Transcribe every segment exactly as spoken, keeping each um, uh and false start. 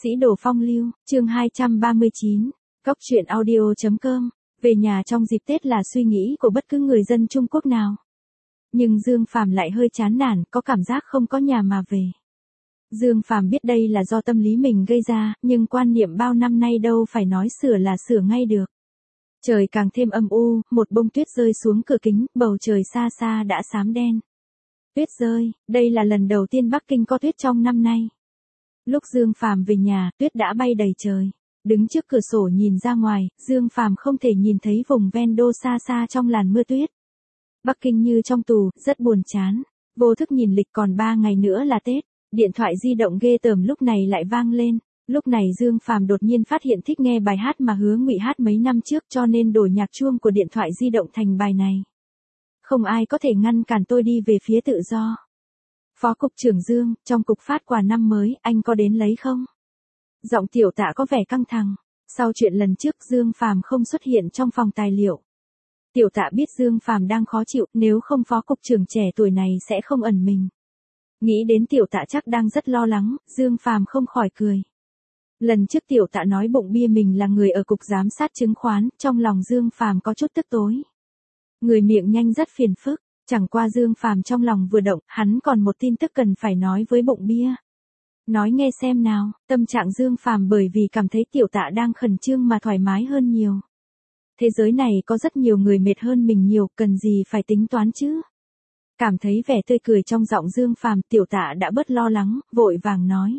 Sĩ đồ phong lưu, chương hai trăm ba mươi chín, Cóc truyện audio chấm com, về nhà trong dịp Tết là suy nghĩ của bất cứ người dân Trung Quốc nào. Nhưng Dương Phàm lại hơi chán nản, có cảm giác không có nhà mà về. Dương Phàm biết đây là do tâm lý mình gây ra, nhưng quan niệm bao năm nay đâu phải nói sửa là sửa ngay được. Trời càng thêm âm u, một bông tuyết rơi xuống cửa kính, bầu trời xa xa đã xám đen. Tuyết rơi, đây là lần đầu tiên Bắc Kinh có tuyết trong năm nay. Lúc Dương Phàm về nhà, tuyết đã bay đầy trời. Đứng trước cửa sổ nhìn ra ngoài, Dương Phàm không thể nhìn thấy vùng ven đô xa xa trong làn mưa tuyết. Bắc Kinh như trong tù, rất buồn chán. Vô thức nhìn lịch còn ba ngày nữa là Tết. Điện thoại di động ghê tởm lúc này lại vang lên. Lúc này Dương Phàm đột nhiên phát hiện thích nghe bài hát mà Hứa Ngụy hát mấy năm trước, cho nên đổi nhạc chuông của điện thoại di động thành bài này. Không ai có thể ngăn cản tôi đi về phía tự do. Phó cục trưởng Dương, trong cục phát quà năm mới, anh có đến lấy không? Giọng Tiểu Tạ có vẻ căng thẳng. Sau chuyện lần trước Dương Phàm không xuất hiện trong phòng tài liệu. Tiểu Tạ biết Dương Phàm đang khó chịu, nếu không phó cục trưởng trẻ tuổi này sẽ không ẩn mình. Nghĩ đến Tiểu Tạ chắc đang rất lo lắng, Dương Phàm không khỏi cười. Lần trước Tiểu Tạ nói bụng bia mình là người ở cục giám sát chứng khoán, trong lòng Dương Phàm có chút tức tối. Người miệng nhanh rất phiền phức. Chẳng qua Dương Phàm trong lòng vừa động, hắn còn một tin tức cần phải nói với bụng bia. Nói nghe xem nào, tâm trạng Dương Phàm bởi vì cảm thấy Tiểu Tạ đang khẩn trương mà thoải mái hơn nhiều. Thế giới này có rất nhiều người mệt hơn mình nhiều, cần gì phải tính toán chứ? Cảm thấy vẻ tươi cười trong giọng Dương Phàm, Tiểu Tạ đã bớt lo lắng, vội vàng nói.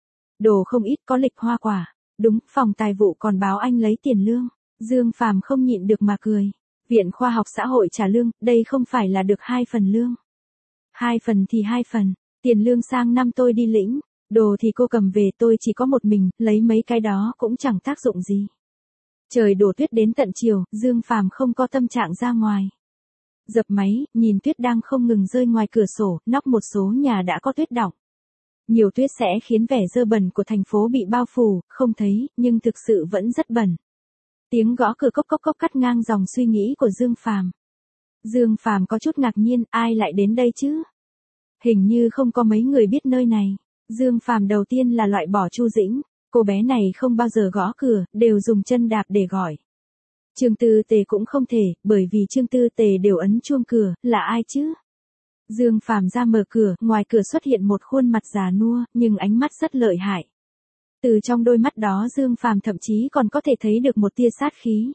Đồ không ít, có lịch hoa quả. Đúng, phòng tài vụ còn báo anh lấy tiền lương. Dương Phàm không nhịn được mà cười. Viện Khoa học Xã hội trả lương, đây không phải là được hai phần lương. Hai phần thì hai phần, tiền lương sang năm tôi đi lĩnh, đồ thì cô cầm về, tôi chỉ có một mình, lấy mấy cái đó cũng chẳng tác dụng gì. Trời đổ tuyết đến tận chiều, Dương Phàm không có tâm trạng ra ngoài. Dập máy, nhìn tuyết đang không ngừng rơi ngoài cửa sổ, nóc một số nhà đã có tuyết đọng. Nhiều tuyết sẽ khiến vẻ dơ bẩn của thành phố bị bao phủ, không thấy, nhưng thực sự vẫn rất bẩn. Tiếng gõ cửa cốc cốc cốc cắt ngang dòng suy nghĩ của Dương Phàm. Dương Phàm có chút ngạc nhiên, ai lại đến đây chứ? Hình như không có mấy người biết nơi này. Dương Phàm đầu tiên là loại bỏ Chu Dĩnh, cô bé này không bao giờ gõ cửa, đều dùng chân đạp để gọi. Trương Tư Tề cũng không thể, bởi vì Trương Tư Tề đều ấn chuông cửa, là ai chứ? Dương Phàm ra mở cửa, ngoài cửa xuất hiện một khuôn mặt già nua, nhưng ánh mắt rất lợi hại. Từ trong đôi mắt đó Dương Phàm thậm chí còn có thể thấy được một tia sát khí.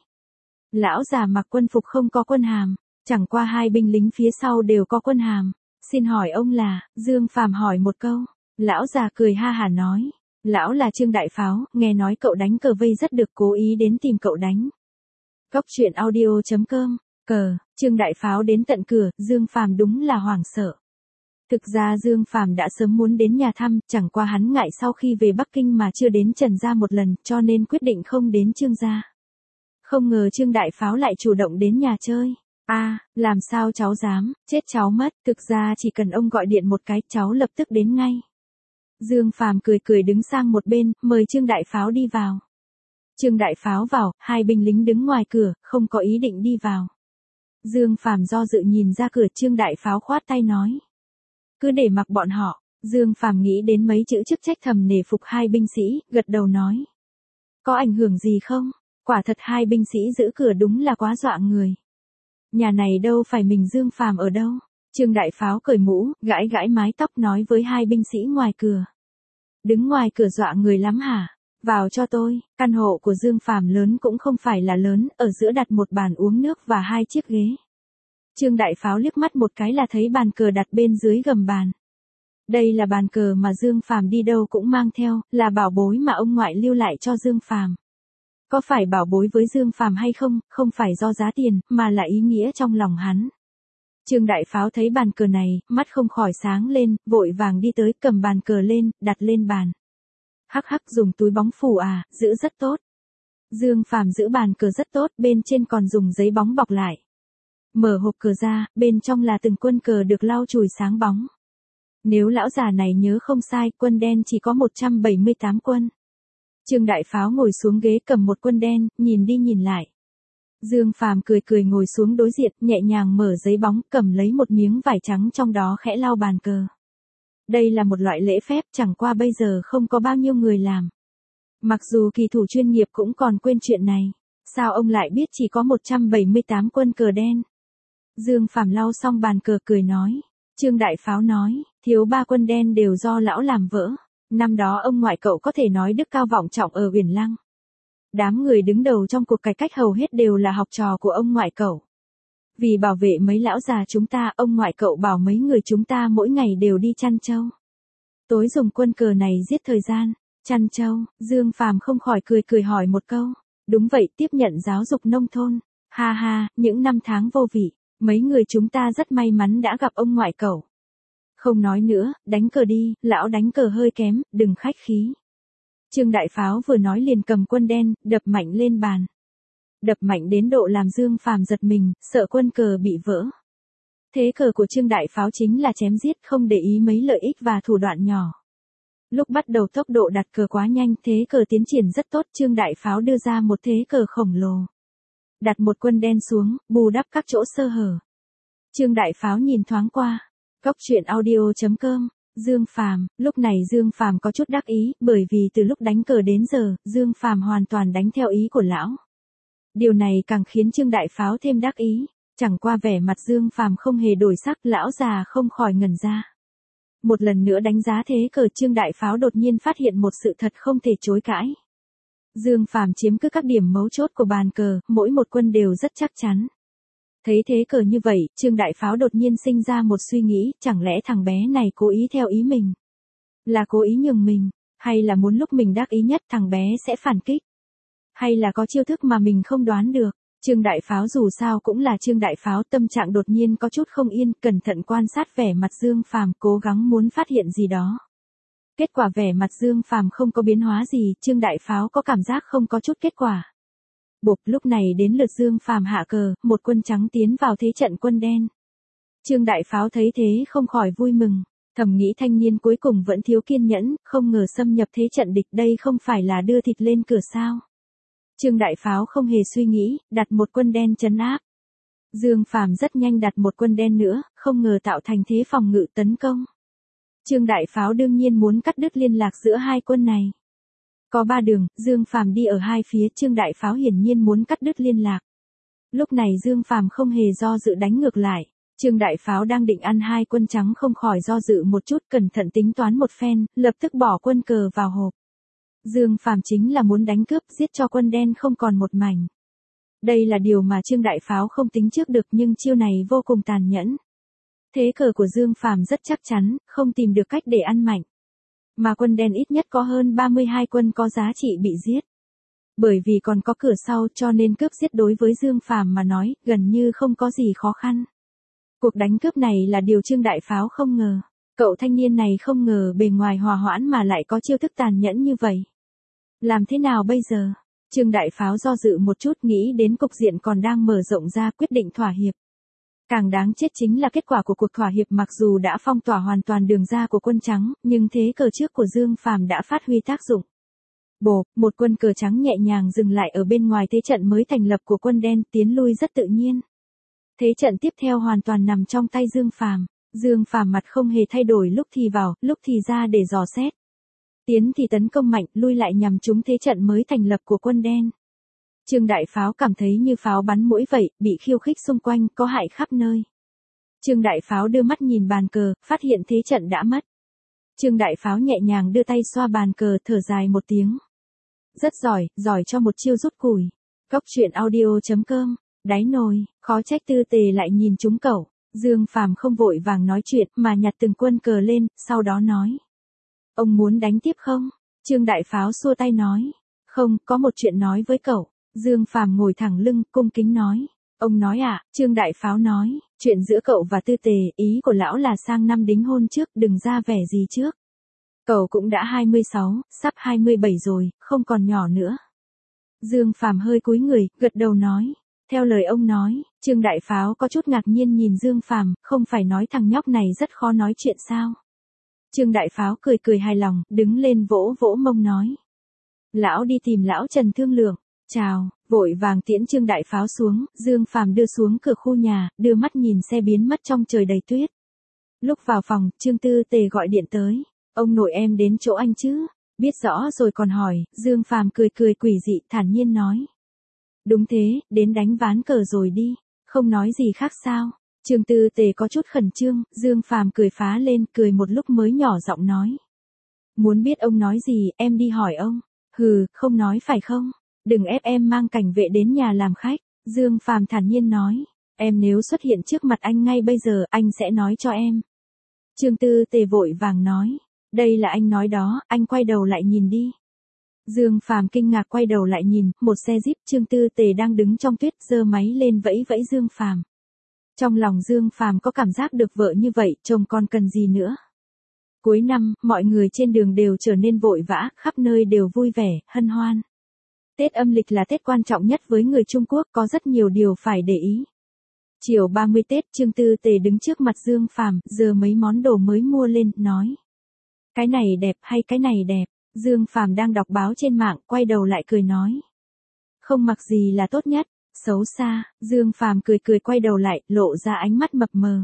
Lão già mặc quân phục không có quân hàm, chẳng qua hai binh lính phía sau đều có quân hàm. Xin hỏi ông là, Dương Phàm hỏi một câu. Lão già cười ha hả nói. Lão là Trương Đại Pháo, nghe nói cậu đánh cờ vây rất được, cố ý đến tìm cậu đánh. Cóc truyện audio chấm com, cờ, Trương Đại Pháo đến tận cửa, Dương Phàm đúng là hoảng sợ. Thực ra Dương Phàm đã sớm muốn đến nhà thăm, chẳng qua hắn ngại sau khi về Bắc Kinh mà chưa đến Trần gia một lần, cho nên quyết định không đến Trương gia. Không ngờ Trương Đại Pháo lại chủ động đến nhà chơi. A, à, làm sao cháu dám, chết cháu mất, thực ra chỉ cần ông gọi điện một cái, cháu lập tức đến ngay. Dương Phàm cười cười đứng sang một bên, mời Trương Đại Pháo đi vào. Trương Đại Pháo vào, hai binh lính đứng ngoài cửa, không có ý định đi vào. Dương Phàm do dự nhìn ra cửa, Trương Đại Pháo khoát tay nói. Cứ để mặc bọn họ. Dương Phàm nghĩ đến mấy chữ chức trách thầm nể phục hai binh sĩ, gật đầu nói. Có ảnh hưởng gì không? Quả thật hai binh sĩ giữ cửa đúng là quá dọa người. Nhà này đâu phải mình Dương Phàm ở đâu. Trương Đại Pháo cởi mũ, gãi gãi mái tóc nói với hai binh sĩ ngoài cửa. Đứng ngoài cửa dọa người lắm hả? Vào cho tôi. Căn hộ của Dương Phàm lớn cũng không phải là lớn, ở giữa đặt một bàn uống nước và hai chiếc ghế. Trương Đại Pháo liếc mắt một cái là thấy bàn cờ đặt bên dưới gầm bàn. Đây là bàn cờ mà Dương Phàm đi đâu cũng mang theo, là bảo bối mà ông ngoại lưu lại cho Dương Phàm. Có phải bảo bối với Dương Phàm hay không, không phải do giá tiền, mà là ý nghĩa trong lòng hắn. Trương Đại Pháo thấy bàn cờ này, mắt không khỏi sáng lên, vội vàng đi tới, cầm bàn cờ lên, đặt lên bàn. Hắc hắc, dùng túi bóng phủ à, giữ rất tốt. Dương Phàm giữ bàn cờ rất tốt, bên trên còn dùng giấy bóng bọc lại. Mở hộp cờ ra, bên trong là từng quân cờ được lau chùi sáng bóng. Nếu lão già này nhớ không sai, quân đen chỉ có một trăm bảy mươi tám quân. Trương Đại Pháo ngồi xuống ghế cầm một quân đen, nhìn đi nhìn lại. Dương Phàm cười cười ngồi xuống đối diện, nhẹ nhàng mở giấy bóng, cầm lấy một miếng vải trắng trong đó khẽ lau bàn cờ. Đây là một loại lễ phép, chẳng qua bây giờ không có bao nhiêu người làm. Mặc dù kỳ thủ chuyên nghiệp cũng còn quên chuyện này. Sao ông lại biết chỉ có một trăm bảy mươi tám quân cờ đen? Dương Phàm lau xong bàn cờ cười nói. Trương Đại Pháo nói, thiếu ba quân đen đều do lão làm vỡ. Năm đó ông ngoại cậu có thể nói đức cao vọng trọng ở Uyển Lăng. Đám người đứng đầu trong cuộc cải cách hầu hết đều là học trò của ông ngoại cậu. Vì bảo vệ mấy lão già chúng ta, ông ngoại cậu bảo mấy người chúng ta mỗi ngày đều đi chăn trâu. Tối dùng quân cờ này giết thời gian. Chăn trâu, Dương Phàm không khỏi cười cười hỏi một câu. Đúng vậy, tiếp nhận giáo dục nông thôn. Ha ha, những năm tháng vô vị, mấy người chúng ta rất may mắn đã gặp ông ngoại cậu. Không nói nữa, đánh cờ đi, lão đánh cờ hơi kém, đừng khách khí. Trương Đại Pháo vừa nói liền cầm quân đen, đập mạnh lên bàn. Đập mạnh đến độ làm Dương Phàm giật mình, sợ quân cờ bị vỡ. Thế cờ của Trương Đại Pháo chính là chém giết, không để ý mấy lợi ích và thủ đoạn nhỏ. Lúc bắt đầu tốc độ đặt cờ quá nhanh, thế cờ tiến triển rất tốt, Trương Đại Pháo đưa ra một thế cờ khổng lồ. Đặt một quân đen xuống, bù đắp các chỗ sơ hở. Trương Đại Pháo nhìn thoáng qua. Góc truyện audio chấm com, Dương Phàm, lúc này Dương Phàm có chút đắc ý, bởi vì từ lúc đánh cờ đến giờ, Dương Phàm hoàn toàn đánh theo ý của lão. Điều này càng khiến Trương Đại Pháo thêm đắc ý, chẳng qua vẻ mặt Dương Phàm không hề đổi sắc, lão già không khỏi ngẩn ra. Một lần nữa đánh giá thế cờ, Trương Đại Pháo đột nhiên phát hiện một sự thật không thể chối cãi. Dương Phàm chiếm cứ các điểm mấu chốt của bàn cờ, mỗi một quân đều rất chắc chắn. Thấy thế cờ như vậy, Trương Đại Pháo đột nhiên sinh ra một suy nghĩ, chẳng lẽ thằng bé này cố ý theo ý mình? Là cố ý nhường mình, hay là muốn lúc mình đắc ý nhất thằng bé sẽ phản kích? Hay là có chiêu thức mà mình không đoán được? Trương Đại Pháo dù sao cũng là Trương Đại Pháo, tâm trạng đột nhiên có chút không yên, cẩn thận quan sát vẻ mặt Dương Phàm, cố gắng muốn phát hiện gì đó. Kết quả vẻ mặt Dương Phàm không có biến hóa gì, Trương Đại Pháo có cảm giác không có chút kết quả. Bộp, lúc này đến lượt Dương Phàm hạ cờ, một quân trắng tiến vào thế trận quân đen. Trương Đại Pháo thấy thế không khỏi vui mừng, thầm nghĩ thanh niên cuối cùng vẫn thiếu kiên nhẫn, không ngờ xâm nhập thế trận địch, đây không phải là đưa thịt lên cửa sao. Trương Đại Pháo không hề suy nghĩ, đặt một quân đen trấn áp. Dương Phàm rất nhanh đặt một quân đen nữa, không ngờ tạo thành thế phòng ngự tấn công. Trương Đại Pháo đương nhiên muốn cắt đứt liên lạc giữa hai quân này. Có ba đường, Dương Phàm đi ở hai phía, Trương Đại Pháo hiển nhiên muốn cắt đứt liên lạc. Lúc này Dương Phàm không hề do dự đánh ngược lại. Trương Đại Pháo đang định ăn hai quân trắng không khỏi do dự một chút, cẩn thận tính toán một phen, lập tức bỏ quân cờ vào hộp. Dương Phàm chính là muốn đánh cướp, giết cho quân đen không còn một mảnh. Đây là điều mà Trương Đại Pháo không tính trước được, nhưng chiêu này vô cùng tàn nhẫn. Thế cờ của Dương Phàm rất chắc chắn, không tìm được cách để ăn mạnh. Mà quân đen ít nhất có hơn ba mươi hai quân có giá trị bị giết. Bởi vì còn có cửa sau cho nên cướp giết đối với Dương Phàm mà nói, gần như không có gì khó khăn. Cuộc đánh cướp này là điều Trương Đại Pháo không ngờ. Cậu thanh niên này không ngờ bề ngoài hòa hoãn mà lại có chiêu thức tàn nhẫn như vậy. Làm thế nào bây giờ? Trương Đại Pháo do dự một chút, nghĩ đến cục diện còn đang mở rộng ra, quyết định thỏa hiệp. Càng đáng chết chính là kết quả của cuộc thỏa hiệp, mặc dù đã phong tỏa hoàn toàn đường ra của quân trắng, nhưng thế cờ trước của Dương Phàm đã phát huy tác dụng. Bộp, một quân cờ trắng nhẹ nhàng dừng lại ở bên ngoài thế trận mới thành lập của quân đen, tiến lui rất tự nhiên. Thế trận tiếp theo hoàn toàn nằm trong tay Dương Phàm. Dương Phàm mặt không hề thay đổi, lúc thì vào, lúc thì ra để dò xét. Tiến thì tấn công mạnh, lui lại nhằm trúng thế trận mới thành lập của quân đen. Trương Đại Pháo cảm thấy như pháo bắn mũi vậy, bị khiêu khích xung quanh, có hại khắp nơi. Trương Đại Pháo đưa mắt nhìn bàn cờ, phát hiện thế trận đã mất. Trương Đại Pháo nhẹ nhàng đưa tay xoa bàn cờ, thở dài một tiếng. Rất giỏi, giỏi cho một chiêu rút củi. Góc truyện audio chấm com, đáy nồi, khó trách Tư Tề lại nhìn trúng cậu. Dương Phàm không vội vàng nói chuyện mà nhặt từng quân cờ lên, sau đó nói. Ông muốn đánh tiếp không? Trương Đại Pháo xua tay nói. Không, có một chuyện nói với cậu. Dương Phàm ngồi thẳng lưng, cung kính nói. Ông nói à? Trương Đại Pháo nói. Chuyện giữa cậu và Tư Tề, ý của lão là sang năm đính hôn trước, đừng ra vẻ gì trước. Cậu cũng đã hai mươi sáu, sắp hai mươi bảy rồi, không còn nhỏ nữa. Dương Phàm hơi cúi người, gật đầu nói. Theo lời ông nói. Trương Đại Pháo có chút ngạc nhiên nhìn Dương Phàm, không phải nói thằng nhóc này rất khó nói chuyện sao? Trương Đại Pháo cười cười hài lòng, đứng lên vỗ vỗ mông nói. Lão đi tìm lão Trần thương lượng. Chào, vội vàng tiễn Trương Đại Pháo xuống, Dương Phàm đưa xuống cửa khu nhà, đưa mắt nhìn xe biến mất trong trời đầy tuyết. Lúc vào phòng, Trương Tư Tề gọi điện tới. Ông nội em đến chỗ anh chứ? Biết rõ rồi còn hỏi, Dương Phàm cười cười quỷ dị, thản nhiên nói. Đúng thế, đến đánh ván cờ rồi đi, không nói gì khác sao? Trương Tư Tề có chút khẩn trương, Dương Phàm cười phá lên, cười một lúc mới nhỏ giọng nói. Muốn biết ông nói gì, em đi hỏi ông. Hừ, không nói phải không? Đừng ép em mang cảnh vệ đến nhà làm khách. Dương Phàm thản nhiên nói. Em nếu xuất hiện trước mặt anh ngay bây giờ, anh sẽ nói cho em. Trương Tư Tề vội vàng nói. Đây là anh nói đó, anh quay đầu lại nhìn đi. Dương Phàm kinh ngạc quay đầu lại nhìn, một xe Jeep Trương Tư Tề đang đứng trong tuyết, giơ máy lên vẫy vẫy Dương Phàm. Trong lòng Dương Phàm có cảm giác được vợ như vậy, chồng còn cần gì nữa. Cuối năm, mọi người trên đường đều trở nên vội vã, khắp nơi đều vui vẻ, hân hoan. Tết âm lịch là Tết quan trọng nhất với người Trung Quốc, có rất nhiều điều phải để ý. Chiều ba mươi Tết, Trương Tư Tề đứng trước mặt Dương Phàm, giơ mấy món đồ mới mua lên, nói. Cái này đẹp hay cái này đẹp? Dương Phàm đang đọc báo trên mạng, quay đầu lại cười nói. Không mặc gì là tốt nhất, xấu xa. Dương Phàm cười cười quay đầu lại, lộ ra ánh mắt mập mờ.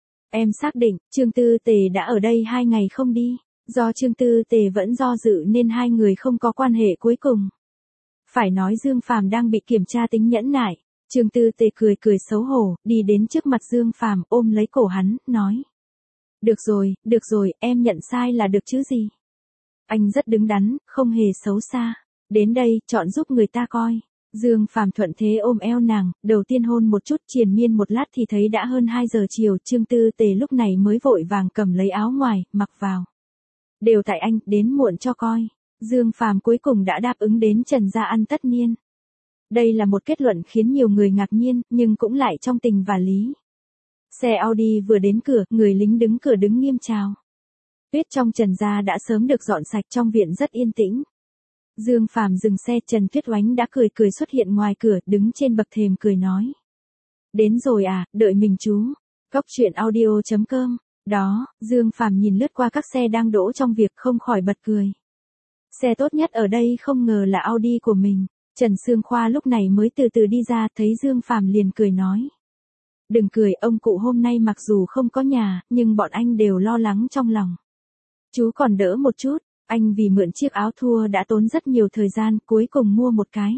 Em xác định, Trương Tư Tề đã ở đây hai ngày không đi. Do Trương Tư Tề vẫn do dự nên hai người không có quan hệ cuối cùng. Phải nói Dương Phàm đang bị kiểm tra tính nhẫn nại. Trương Tư Tề cười cười xấu hổ, đi đến trước mặt Dương Phàm, ôm lấy cổ hắn, nói. Được rồi, được rồi, em nhận sai là được chứ gì. Anh rất đứng đắn, không hề xấu xa. Đến đây, chọn giúp người ta coi. Dương Phàm thuận thế ôm eo nàng, đầu tiên hôn một chút, triền miên một lát thì thấy đã hơn hai giờ chiều, Trương Tư Tề lúc này mới vội vàng cầm lấy áo ngoài, mặc vào. Đều tại anh, đến muộn cho coi. Dương Phàm cuối cùng đã đáp ứng đến Trần gia ăn tất niên. Đây là một kết luận khiến nhiều người ngạc nhiên, nhưng cũng lại trong tình và lý. Xe Audi vừa đến cửa, người lính đứng cửa đứng nghiêm chào. Tuyết trong Trần gia đã sớm được dọn sạch, trong viện rất yên tĩnh. Dương Phàm dừng xe, Trần Tuyết Oánh đã cười cười xuất hiện ngoài cửa, đứng trên bậc thềm cười nói. Đến rồi à, đợi mình chú. Góc truyện audio chấm com. Đó, Dương Phàm nhìn lướt qua các xe đang đỗ trong việc không khỏi bật cười. Xe tốt nhất ở đây không ngờ là Audi của mình. Trần Sương Khoa lúc này mới từ từ đi ra, thấy Dương Phàm liền cười nói. Đừng cười, ông cụ hôm nay mặc dù không có nhà, nhưng bọn anh đều lo lắng trong lòng. Chú còn đỡ một chút. Anh vì mượn chiếc áo thua đã tốn rất nhiều thời gian, cuối cùng mua một cái.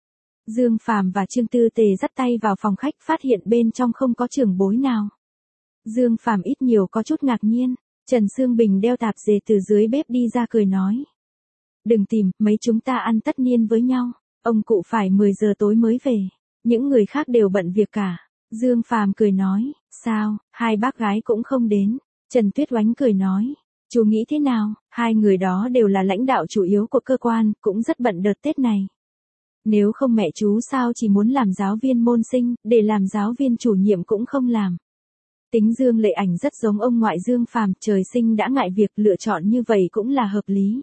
Dương Phàm và Trương Tư Tề dắt tay vào phòng khách, phát hiện bên trong không có trưởng bối nào. Dương Phàm ít nhiều có chút ngạc nhiên. Trần Sương Bình đeo tạp dề từ dưới bếp đi ra cười nói. Đừng tìm, mấy chúng ta ăn tất niên với nhau. Ông cụ phải mười giờ tối mới về. Những người khác đều bận việc cả. Dương Phàm cười nói. Sao, hai bác gái cũng không đến. Trần Tuyết Oánh cười nói. Chú nghĩ thế nào, hai người đó đều là lãnh đạo chủ yếu của cơ quan, cũng rất bận đợt Tết này. Nếu không mẹ chú sao chỉ muốn làm giáo viên môn sinh, để làm giáo viên chủ nhiệm cũng không làm. Tính Dương Lệ Ảnh rất giống ông ngoại Dương Phàm, trời sinh đã ngại việc, lựa chọn như vậy cũng là hợp lý.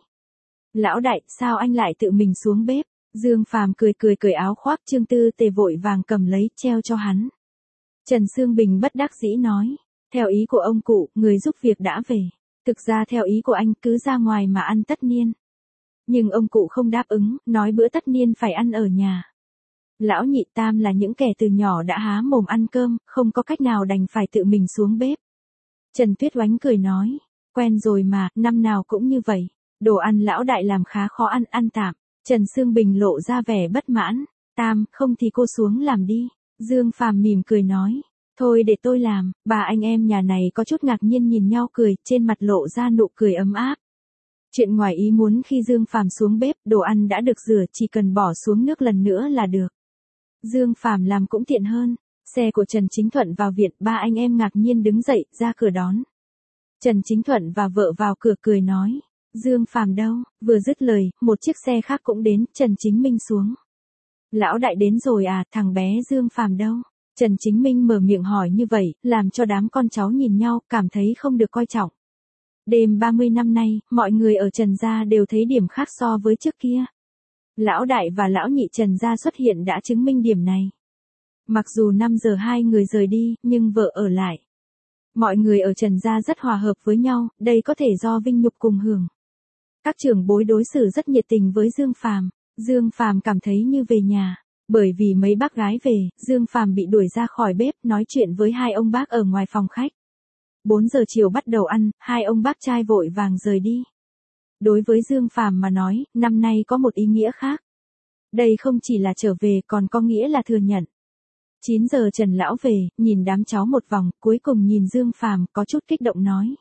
Lão đại, sao anh lại tự mình xuống bếp? Dương Phàm cười cười cởi áo khoác, Trương Tư Tề vội vàng cầm lấy, treo cho hắn. Trần Sương Bình bất đắc dĩ nói, theo ý của ông cụ, người giúp việc đã về. Thực ra theo ý của anh cứ ra ngoài mà ăn tất niên. Nhưng ông cụ không đáp ứng, nói bữa tất niên phải ăn ở nhà. Lão nhị tam là những kẻ từ nhỏ đã há mồm ăn cơm, không có cách nào đành phải tự mình xuống bếp. Trần Tuyết Oánh cười nói, quen rồi mà, năm nào cũng như vậy. Đồ ăn lão đại làm khá khó ăn, ăn tạm. Trần Sương Bình lộ ra vẻ bất mãn. Tam, không thì cô xuống làm đi. Dương Phàm mỉm cười nói. Thôi để tôi làm. Bà anh em nhà này có chút ngạc nhiên nhìn nhau cười, trên mặt lộ ra nụ cười ấm áp. Chuyện ngoài ý muốn khi Dương Phàm xuống bếp, đồ ăn đã được rửa, chỉ cần bỏ xuống nước lần nữa là được. Dương Phàm làm cũng tiện hơn. Xe của Trần Chính Thuận vào viện, ba anh em ngạc nhiên đứng dậy, ra cửa đón. Trần Chính Thuận và vợ vào cửa cười nói. Dương Phàm đâu? Vừa dứt lời, một chiếc xe khác cũng đến, Trần Chính Minh xuống. Lão đại đến rồi à, thằng bé Dương Phàm đâu? Trần Chính Minh mở miệng hỏi như vậy, làm cho đám con cháu nhìn nhau, cảm thấy không được coi trọng. Đêm ba mươi năm nay, mọi người ở Trần gia đều thấy điểm khác so với trước kia. Lão đại và lão nhị Trần gia xuất hiện đã chứng minh điểm này. Mặc dù năm giờ hai người rời đi, nhưng vợ ở lại. Mọi người ở Trần gia rất hòa hợp với nhau, đây có thể do vinh nhục cùng hưởng. Các trưởng bối đối xử rất nhiệt tình với Dương Phàm. Dương Phàm cảm thấy như về nhà. Bởi vì mấy bác gái về, Dương Phàm bị đuổi ra khỏi bếp, nói chuyện với hai ông bác ở ngoài phòng khách. bốn giờ chiều bắt đầu ăn, hai ông bác trai vội vàng rời đi. Đối với Dương Phàm mà nói, năm nay có một ý nghĩa khác. Đây không chỉ là trở về còn có nghĩa là thừa nhận. chín giờ Trần Lão về, nhìn đám cháu một vòng, cuối cùng nhìn Dương Phàm có chút kích động nói.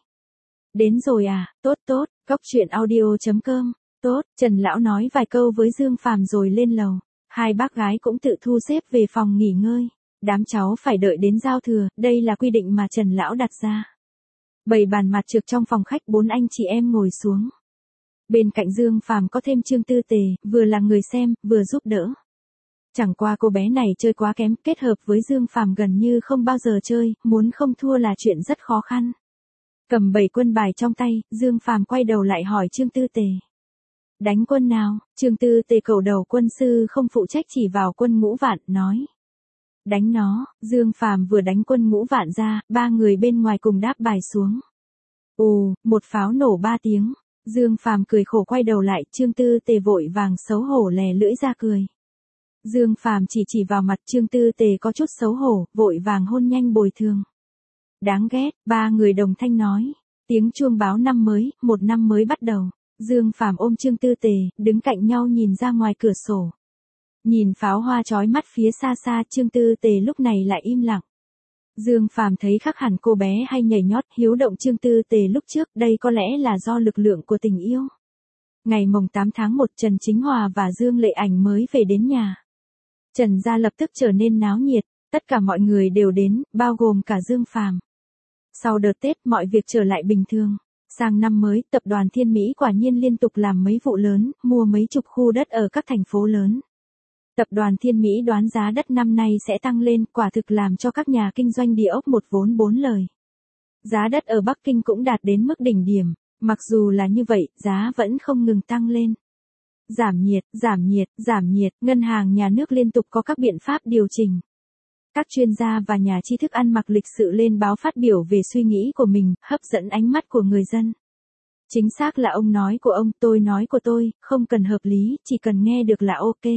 Đến rồi à, tốt tốt, góc truyện audio.com, tốt, Trần Lão nói vài câu với Dương Phàm rồi lên lầu. Hai bác gái cũng tự thu xếp về phòng nghỉ ngơi. Đám cháu phải đợi đến giao thừa, đây là quy định mà Trần Lão đặt ra. Bày bàn mặt trược trong phòng khách, bốn anh chị em ngồi xuống. Bên cạnh Dương Phàm có thêm Trương Tư Tề, vừa là người xem, vừa giúp đỡ. Chẳng qua cô bé này chơi quá kém, kết hợp với Dương Phàm gần như không bao giờ chơi, muốn không thua là chuyện rất khó khăn. Cầm bảy quân bài trong tay, Dương Phàm quay đầu lại hỏi Trương Tư Tề. Đánh quân nào? Trương Tư Tề cầu đầu quân sư không phụ trách chỉ vào quân Ngũ Vạn, nói. Đánh nó. Dương Phàm vừa đánh quân Ngũ Vạn ra, ba người bên ngoài cùng đáp bài xuống. Ồ, một pháo nổ ba tiếng. Dương Phàm cười khổ quay đầu lại, Trương Tư Tề vội vàng xấu hổ lè lưỡi ra cười. Dương Phàm chỉ chỉ vào mặt Trương Tư Tề có chút xấu hổ, vội vàng hôn nhanh bồi thường. Đáng ghét, ba người đồng thanh nói. Tiếng chuông báo năm mới, một năm mới bắt đầu. Dương Phàm ôm Trương Tư Tề, đứng cạnh nhau nhìn ra ngoài cửa sổ. Nhìn pháo hoa chói mắt phía xa xa, Trương Tư Tề lúc này lại im lặng. Dương Phàm thấy khác hẳn cô bé hay nhảy nhót hiếu động Trương Tư Tề lúc trước, đây có lẽ là do lực lượng của tình yêu. Ngày mồng tám tháng một, Trần Chính Hòa và Dương Lệ Ảnh mới về đến nhà. Trần gia lập tức trở nên náo nhiệt, tất cả mọi người đều đến, bao gồm cả Dương Phàm. Sau đợt Tết, mọi việc trở lại bình thường. Sang năm mới, tập đoàn Thiên Mỹ quả nhiên liên tục làm mấy vụ lớn, mua mấy chục khu đất ở các thành phố lớn. Tập đoàn Thiên Mỹ đoán giá đất năm nay sẽ tăng lên, quả thực làm cho các nhà kinh doanh địa ốc một vốn bốn lời. Giá đất ở Bắc Kinh cũng đạt đến mức đỉnh điểm, mặc dù là như vậy, giá vẫn không ngừng tăng lên. Giảm nhiệt, giảm nhiệt, giảm nhiệt, ngân hàng nhà nước liên tục có các biện pháp điều chỉnh. Các chuyên gia và nhà tri thức ăn mặc lịch sự lên báo phát biểu về suy nghĩ của mình, hấp dẫn ánh mắt của người dân. Chính xác là ông nói của ông, tôi nói của tôi, không cần hợp lý, chỉ cần nghe được là ok.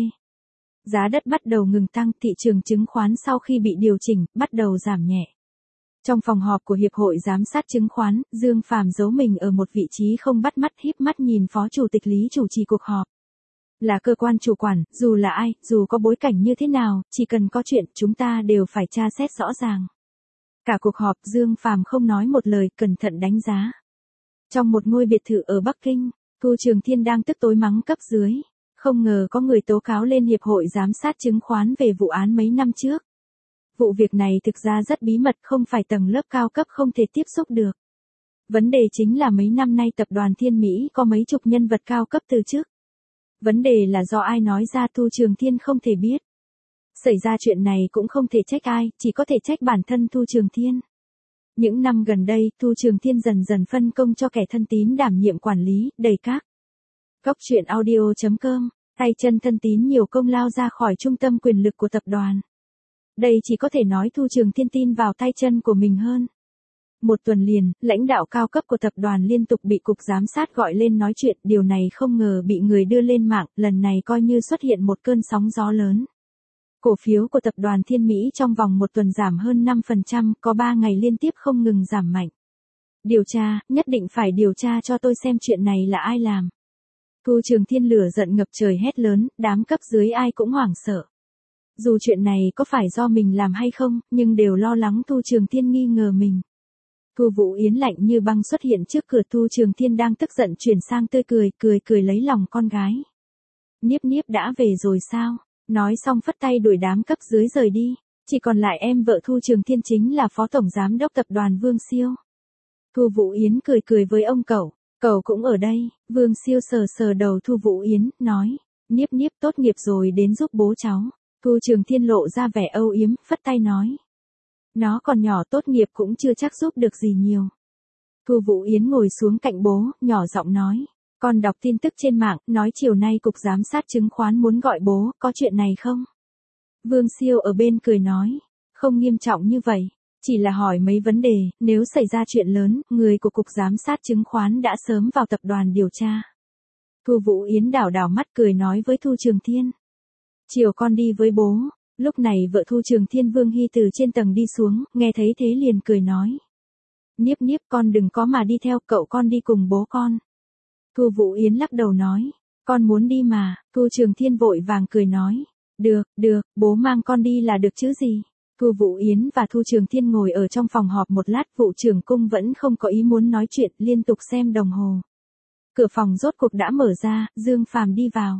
Giá đất bắt đầu ngừng tăng, thị trường chứng khoán sau khi bị điều chỉnh, bắt đầu giảm nhẹ. Trong phòng họp của Hiệp hội Giám sát Chứng khoán, Dương Phàm giấu mình ở một vị trí không bắt mắt, híp mắt nhìn Phó Chủ tịch Lý chủ trì cuộc họp. Là cơ quan chủ quản, dù là ai, dù có bối cảnh như thế nào, chỉ cần có chuyện, chúng ta đều phải tra xét rõ ràng. Cả cuộc họp, Dương Phàm không nói một lời, cẩn thận đánh giá. Trong một ngôi biệt thự ở Bắc Kinh, Thu Trường Thiên đang tức tối mắng cấp dưới. Không ngờ có người tố cáo lên Hiệp hội Giám sát Chứng khoán về vụ án mấy năm trước. Vụ việc này thực ra rất bí mật, không phải tầng lớp cao cấp không thể tiếp xúc được. Vấn đề chính là mấy năm nay tập đoàn Thiên Mỹ có mấy chục nhân vật cao cấp từ chức. Vấn đề là do ai nói ra, Thu Trường Thiên không thể biết. Xảy ra chuyện này cũng không thể trách ai, chỉ có thể trách bản thân Thu Trường Thiên. Những năm gần đây, Thu Trường Thiên dần dần phân công cho kẻ thân tín đảm nhiệm quản lý, đầy các. Góc truyện audio.com, tay chân thân tín nhiều công lao ra khỏi trung tâm quyền lực của tập đoàn. Đây chỉ có thể nói Thu Trường Thiên tin vào tay chân của mình hơn. Một tuần liền, lãnh đạo cao cấp của tập đoàn liên tục bị cục giám sát gọi lên nói chuyện, điều này không ngờ bị người đưa lên mạng, lần này coi như xuất hiện một cơn sóng gió lớn. Cổ phiếu của tập đoàn Thiên Mỹ trong vòng một tuần giảm hơn năm phần trăm, có ba ngày liên tiếp không ngừng giảm mạnh. Điều tra, nhất định phải điều tra cho tôi xem chuyện này là ai làm. Thu Trường Thiên lửa giận ngập trời hét lớn, đám cấp dưới ai cũng hoảng sợ. Dù chuyện này có phải do mình làm hay không, nhưng đều lo lắng Thu Trường Thiên nghi ngờ mình. Thu Vũ Yến lạnh như băng xuất hiện trước cửa, Thu Trường Thiên đang tức giận chuyển sang tươi cười, cười cười lấy lòng con gái. Niếp Niếp đã về rồi sao? Nói xong phất tay đuổi đám cấp dưới rời đi, chỉ còn lại em vợ Thu Trường Thiên chính là Phó Tổng Giám đốc Tập đoàn Vương Siêu. Thu Vũ Yến cười cười với ông cậu, cậu cũng ở đây, Vương Siêu sờ sờ đầu Thu Vũ Yến, nói, Niếp Niếp tốt nghiệp rồi đến giúp bố cháu. Thu Trường Thiên lộ ra vẻ âu yếm, phất tay nói. Nó còn nhỏ, tốt nghiệp cũng chưa chắc giúp được gì nhiều. Thu Vũ Yến ngồi xuống cạnh bố, nhỏ giọng nói. Con đọc tin tức trên mạng, nói chiều nay Cục Giám sát Chứng khoán muốn gọi bố, có chuyện này không? Vương Siêu ở bên cười nói. Không nghiêm trọng như vậy, chỉ là hỏi mấy vấn đề, nếu xảy ra chuyện lớn, người của Cục Giám sát Chứng khoán đã sớm vào tập đoàn điều tra. Thu Vũ Yến đảo đảo mắt cười nói với Thu Trường Thiên. Chiều con đi với bố. Lúc này vợ Thu Trường Thiên Vương Hy từ trên tầng đi xuống, nghe thấy thế liền cười nói. Niếp Niếp con đừng có mà đi theo, cậu con đi cùng bố con. Thu Vũ Yến lắc đầu nói, con muốn đi mà. Thu Trường Thiên vội vàng cười nói, được, được, bố mang con đi là được chứ gì. Thu Vũ Yến và Thu Trường Thiên ngồi ở trong phòng họp một lát, vụ trưởng cung vẫn không có ý muốn nói chuyện, liên tục xem đồng hồ. Cửa phòng rốt cuộc đã mở ra, Dương Phàm đi vào.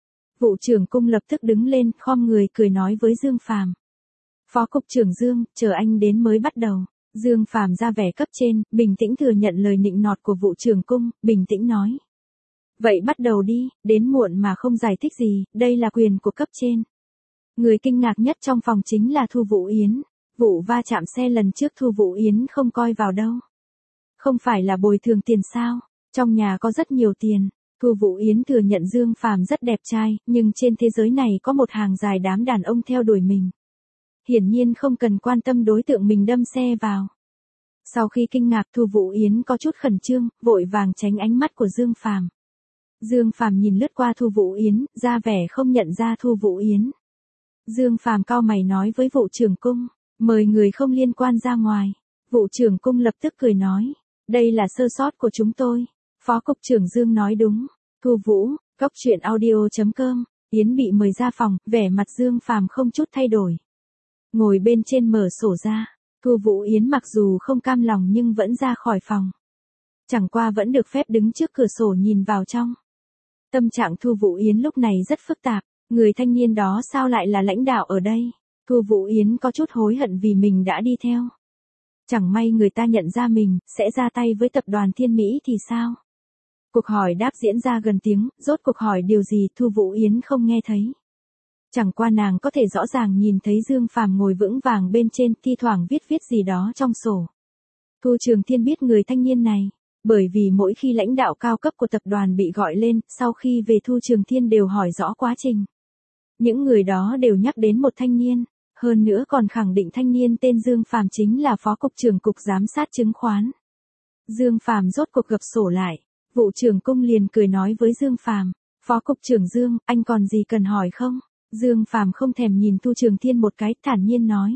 Vụ trưởng cung lập tức đứng lên, khom người cười nói với Dương Phàm. Phó cục trưởng Dương, chờ anh đến mới bắt đầu. Dương Phàm ra vẻ cấp trên, bình tĩnh thừa nhận lời nịnh nọt của vụ trưởng cung, bình tĩnh nói. Vậy bắt đầu đi, đến muộn mà không giải thích gì, đây là quyền của cấp trên. Người kinh ngạc nhất trong phòng chính là Thu Vũ Yến. Vụ va chạm xe lần trước Thu Vũ Yến không coi vào đâu. Không phải là bồi thường tiền sao? Trong nhà có rất nhiều tiền. Thu Vũ Yến thừa nhận Dương Phàm rất đẹp trai, nhưng trên thế giới này có một hàng dài đám đàn ông theo đuổi mình. Hiển nhiên không cần quan tâm đối tượng mình đâm xe vào. Sau khi kinh ngạc, Thu Vũ Yến có chút khẩn trương, vội vàng tránh ánh mắt của Dương Phàm. Dương Phàm nhìn lướt qua Thu Vũ Yến, ra vẻ không nhận ra Thu Vũ Yến. Dương Phàm cau mày nói với vụ trưởng cung, mời người không liên quan ra ngoài. Vụ trưởng cung lập tức cười nói, đây là sơ sót của chúng tôi. Phó cục trưởng Dương nói đúng. Thu Vũ, cốc truyện audio chấm com, Yến bị mời ra phòng, vẻ mặt Dương Phàm không chút thay đổi. Ngồi bên trên mở sổ ra, Thu Vũ Yến mặc dù không cam lòng nhưng vẫn ra khỏi phòng. Chẳng qua vẫn được phép đứng trước cửa sổ nhìn vào trong. Tâm trạng Thu Vũ Yến lúc này rất phức tạp, người thanh niên đó sao lại là lãnh đạo ở đây? Thu Vũ Yến có chút hối hận vì mình đã đi theo. Chẳng may người ta nhận ra mình, sẽ ra tay với tập đoàn Thiên Mỹ thì sao? Cuộc hỏi đáp diễn ra gần tiếng, rốt cuộc hỏi điều gì Thu Vũ Yến không nghe thấy. Chẳng qua nàng có thể rõ ràng nhìn thấy Dương Phàm ngồi vững vàng bên trên, thi thoảng viết viết gì đó trong sổ. Thu Trường Thiên biết người thanh niên này, bởi vì mỗi khi lãnh đạo cao cấp của tập đoàn bị gọi lên, sau khi về Thu Trường Thiên đều hỏi rõ quá trình. Những người đó đều nhắc đến một thanh niên, hơn nữa còn khẳng định thanh niên tên Dương Phàm chính là phó cục trưởng cục giám sát chứng khoán. Dương Phàm rốt cuộc gập sổ lại, vụ trưởng cung liền cười nói với Dương Phàm, phó cục trưởng Dương, anh còn gì cần hỏi không? Dương Phàm không thèm nhìn Thu Trường Thiên một cái, thản nhiên nói.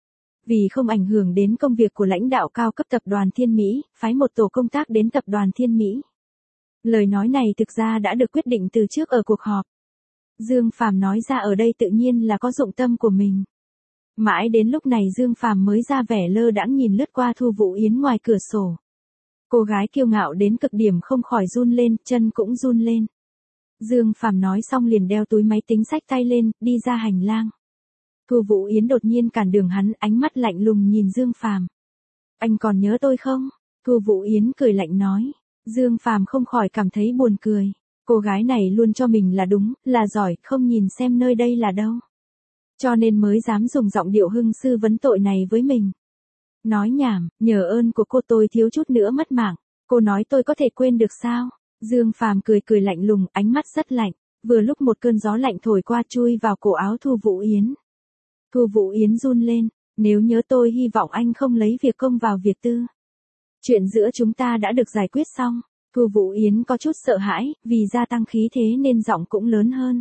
Vì không ảnh hưởng đến công việc của lãnh đạo cao cấp tập đoàn Thiên Mỹ, phái một tổ công tác đến tập đoàn Thiên Mỹ. Lời nói này thực ra đã được quyết định từ trước ở cuộc họp. Dương Phàm nói ra ở đây tự nhiên là có dụng tâm của mình. Mãi đến lúc này Dương Phàm mới ra vẻ lơ đãng nhìn lướt qua Thu Vũ Yến ngoài cửa sổ. Cô gái kiêu ngạo đến cực điểm không khỏi run lên, chân cũng run lên. Dương Phàm nói xong liền đeo túi máy tính xách tay lên, đi ra hành lang. Thu Vũ Yến đột nhiên cản đường hắn, ánh mắt lạnh lùng nhìn Dương Phàm. Anh còn nhớ tôi không? Thu Vũ Yến cười lạnh nói. Dương Phàm không khỏi cảm thấy buồn cười. Cô gái này luôn cho mình là đúng, là giỏi, không nhìn xem nơi đây là đâu. Cho nên mới dám dùng giọng điệu hưng sư vấn tội này với mình. Nói nhảm, nhờ ơn của cô tôi thiếu chút nữa mất mạng. Cô nói tôi có thể quên được sao? Dương Phàm cười cười lạnh lùng, ánh mắt rất lạnh. Vừa lúc một cơn gió lạnh thổi qua chui vào cổ áo Thu Vũ Yến. Thu Vũ Yến run lên, nếu nhớ tôi hy vọng anh không lấy việc công vào việc tư. Chuyện giữa chúng ta đã được giải quyết xong. Thu Vũ Yến có chút sợ hãi, vì gia tăng khí thế nên giọng cũng lớn hơn.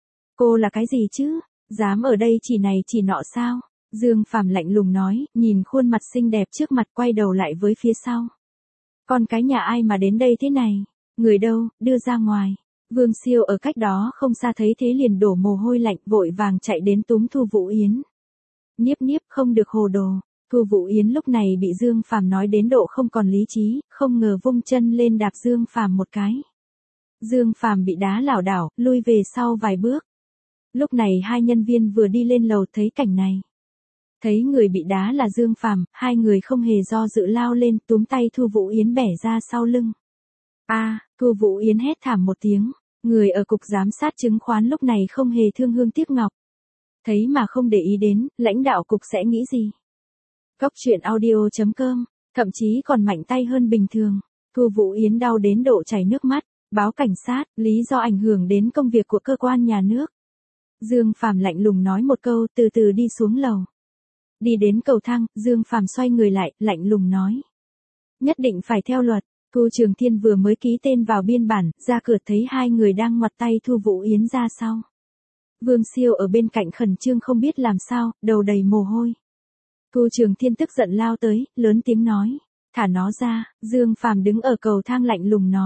Cô là cái gì chứ? Dám ở đây chỉ này chỉ nọ sao? Dương Phàm lạnh lùng nói, nhìn khuôn mặt xinh đẹp trước mặt quay đầu lại với phía sau. Con cái nhà ai mà đến đây thế này? Người đâu, đưa ra ngoài. Vương Siêu ở cách đó không xa thấy thế liền đổ mồ hôi lạnh, vội vàng chạy đến túm Thu Vũ Yến. Niếp niếp không được hồ đồ. Thu Vũ Yến lúc này bị Dương Phàm nói đến độ không còn lý trí, không ngờ vung chân lên đạp Dương Phàm một cái. Dương Phàm bị đá lảo đảo, lui về sau vài bước. Lúc này hai nhân viên vừa đi lên lầu thấy cảnh này. Thấy người bị đá là Dương Phàm, hai người không hề do dự lao lên, túm tay Thu Vũ Yến bẻ ra sau lưng. A, à, Thu Vũ Yến hét thảm một tiếng, người ở cục giám sát chứng khoán lúc này không hề thương hương tiếc ngọc. Thấy mà không để ý đến, lãnh đạo cục sẽ nghĩ gì? Cốc truyện audio chấm com, thậm chí còn mạnh tay hơn bình thường. Thu Vũ Yến đau đến độ chảy nước mắt, báo cảnh sát, lý do ảnh hưởng đến công việc của cơ quan nhà nước. Dương Phàm lạnh lùng nói một câu, từ từ đi xuống lầu. Đi đến cầu thang, Dương Phàm xoay người lại, lạnh lùng nói. Nhất định phải theo luật. Thu Trường Thiên vừa mới ký tên vào biên bản, ra cửa thấy hai người đang ngoặt tay Thu Vũ Yến ra sau. Vương Siêu ở bên cạnh khẩn trương không biết làm sao, đầu đầy mồ hôi. Thu Trường Thiên tức giận lao tới, lớn tiếng nói. Thả nó ra, Dương Phàm đứng ở cầu thang lạnh lùng nói.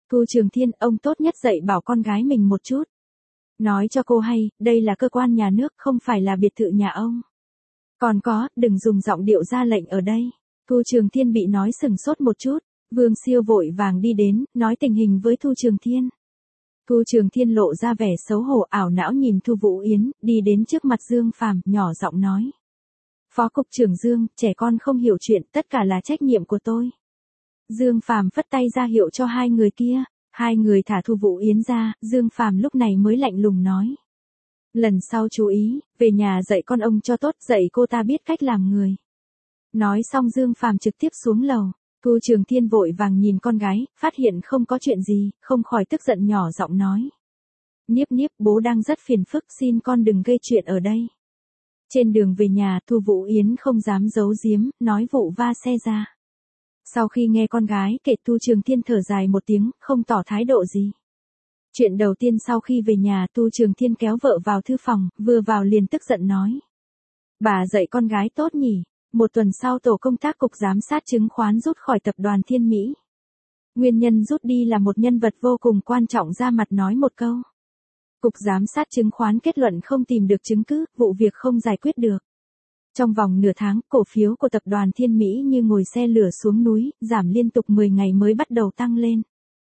Thu Trường Thiên, ông tốt nhất dạy bảo con gái mình một chút. Nói cho cô hay, đây là cơ quan nhà nước, không phải là biệt thự nhà ông. Còn có, đừng dùng giọng điệu ra lệnh ở đây. Thu Trường Thiên bị nói sừng sốt một chút, Vương Siêu vội vàng đi đến, nói tình hình với Thu Trường Thiên. Thu Trường Thiên lộ ra vẻ xấu hổ ảo não nhìn Thu Vũ Yến, đi đến trước mặt Dương Phàm, nhỏ giọng nói. Phó Cục trưởng Dương, trẻ con không hiểu chuyện, tất cả là trách nhiệm của tôi. Dương Phàm phất tay ra hiệu cho hai người kia, hai người thả Thu Vũ Yến ra, Dương Phàm lúc này mới lạnh lùng nói. Lần sau chú ý, về nhà dạy con ông cho tốt, dạy cô ta biết cách làm người. Nói xong Dương Phàm trực tiếp xuống lầu, Thu Trường Thiên vội vàng nhìn con gái, phát hiện không có chuyện gì, không khỏi tức giận nhỏ giọng nói. Niếp Niếp, bố đang rất phiền phức, xin con đừng gây chuyện ở đây. Trên đường về nhà, Thu Vũ Yến không dám giấu giếm, nói vụ va xe ra. Sau khi nghe con gái kể, Thu Trường Thiên thở dài một tiếng, không tỏ thái độ gì. Chuyện đầu tiên sau khi về nhà, Thu Trường Thiên kéo vợ vào thư phòng, vừa vào liền tức giận nói. Bà dạy con gái tốt nhỉ. Một tuần sau tổ công tác cục giám sát chứng khoán rút khỏi tập đoàn Thiên Mỹ. Nguyên nhân rút đi là một nhân vật vô cùng quan trọng ra mặt nói một câu. Cục giám sát chứng khoán kết luận không tìm được chứng cứ, vụ việc không giải quyết được. Trong vòng nửa tháng, cổ phiếu của tập đoàn Thiên Mỹ như ngồi xe lửa xuống núi, giảm liên tục mười ngày mới bắt đầu tăng lên.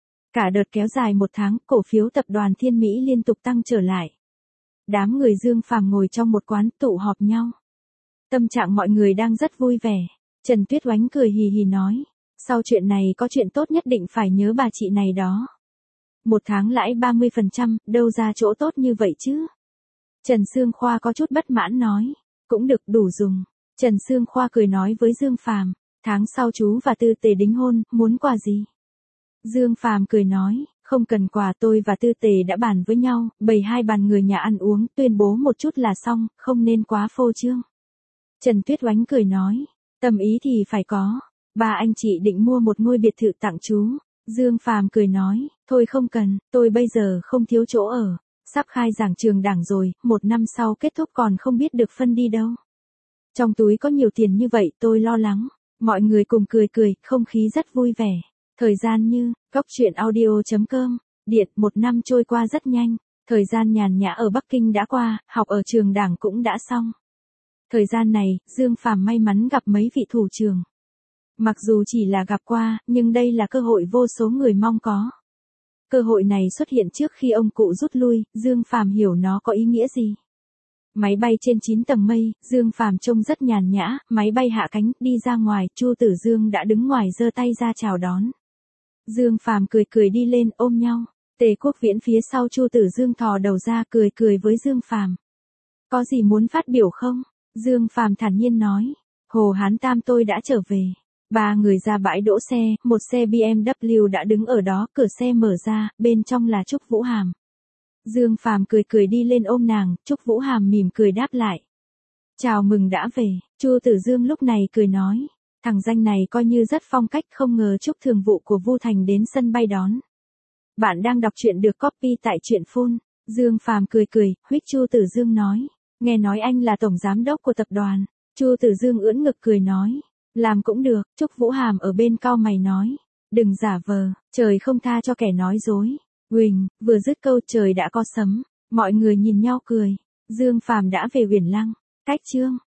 Cả đợt kéo dài một tháng, cổ phiếu tập đoàn Thiên Mỹ liên tục tăng trở lại. Đám người Dương Phàm ngồi trong một quán tụ họp nhau. Tâm trạng mọi người đang rất vui vẻ. Trần Tuyết Oánh cười hì hì nói. Sau chuyện này có chuyện tốt nhất định phải nhớ bà chị này đó. Một tháng lãi ba mươi phần trăm, đâu ra chỗ tốt như vậy chứ? Trần Sương Khoa có chút bất mãn nói. Cũng được, đủ dùng. Trần Sương Khoa cười nói với Dương Phàm. Tháng sau chú và Tư Tề đính hôn, muốn quà gì? Dương Phàm cười nói. Không cần quà, tôi và Tư Tề đã bàn với nhau, bày hai bàn người nhà ăn uống, tuyên bố một chút là xong, không nên quá phô trương. Trần Tuyết Oánh cười nói, tâm ý thì phải có, ba anh chị định mua một ngôi biệt thự tặng chú. Dương Phàm cười nói, thôi không cần, tôi bây giờ không thiếu chỗ ở, sắp khai giảng trường đảng rồi, một năm sau kết thúc còn không biết được phân đi đâu. Trong túi có nhiều tiền như vậy tôi lo lắng, mọi người cùng cười cười, không khí rất vui vẻ. Thời gian như, góc truyện audio chấm com, điện, một năm trôi qua rất nhanh, thời gian nhàn nhã ở Bắc Kinh đã qua, học ở trường đảng cũng đã xong. Thời gian này, Dương Phàm may mắn gặp mấy vị thủ trưởng. Mặc dù chỉ là gặp qua, nhưng đây là cơ hội vô số người mong có. Cơ hội này xuất hiện trước khi ông cụ rút lui, Dương Phàm hiểu nó có ý nghĩa gì. Máy bay trên chín tầng mây, Dương Phàm trông rất nhàn nhã, máy bay hạ cánh, đi ra ngoài, Chu Tử Dương đã đứng ngoài giơ tay ra chào đón. Dương Phàm cười cười đi lên, ôm nhau. Tề Quốc Viễn phía sau Chu Tử Dương thò đầu ra cười cười với Dương Phàm. Có gì muốn phát biểu không? Dương Phàm thản nhiên nói. Hồ Hán Tam tôi đã trở về. Ba người ra bãi đỗ xe, một xe bê em vê đã đứng ở đó, cửa xe mở ra, bên trong là Trúc Vũ Hàm. Dương Phàm cười cười đi lên ôm nàng, Trúc Vũ Hàm mỉm cười đáp lại. Chào mừng đã về, Chu Tử Dương lúc này cười nói. Thằng danh này coi như rất phong cách, không ngờ Trúc thường vụ của Vu Thành đến sân bay đón. Bạn đang đọc truyện được copy tại truyện phun. Dương Phàm cười cười, huých Chu Tử Dương nói. Nghe nói anh là tổng giám đốc của tập đoàn. Chu Tử Dương ưỡn ngực cười nói. Làm cũng được, Trúc Vũ Hàm ở bên cau mày nói. Đừng giả vờ, trời không tha cho kẻ nói dối. Huỳnh, vừa dứt câu trời đã có sấm. Mọi người nhìn nhau cười. Dương Phàm đã về Uyển Lăng. Cách chương.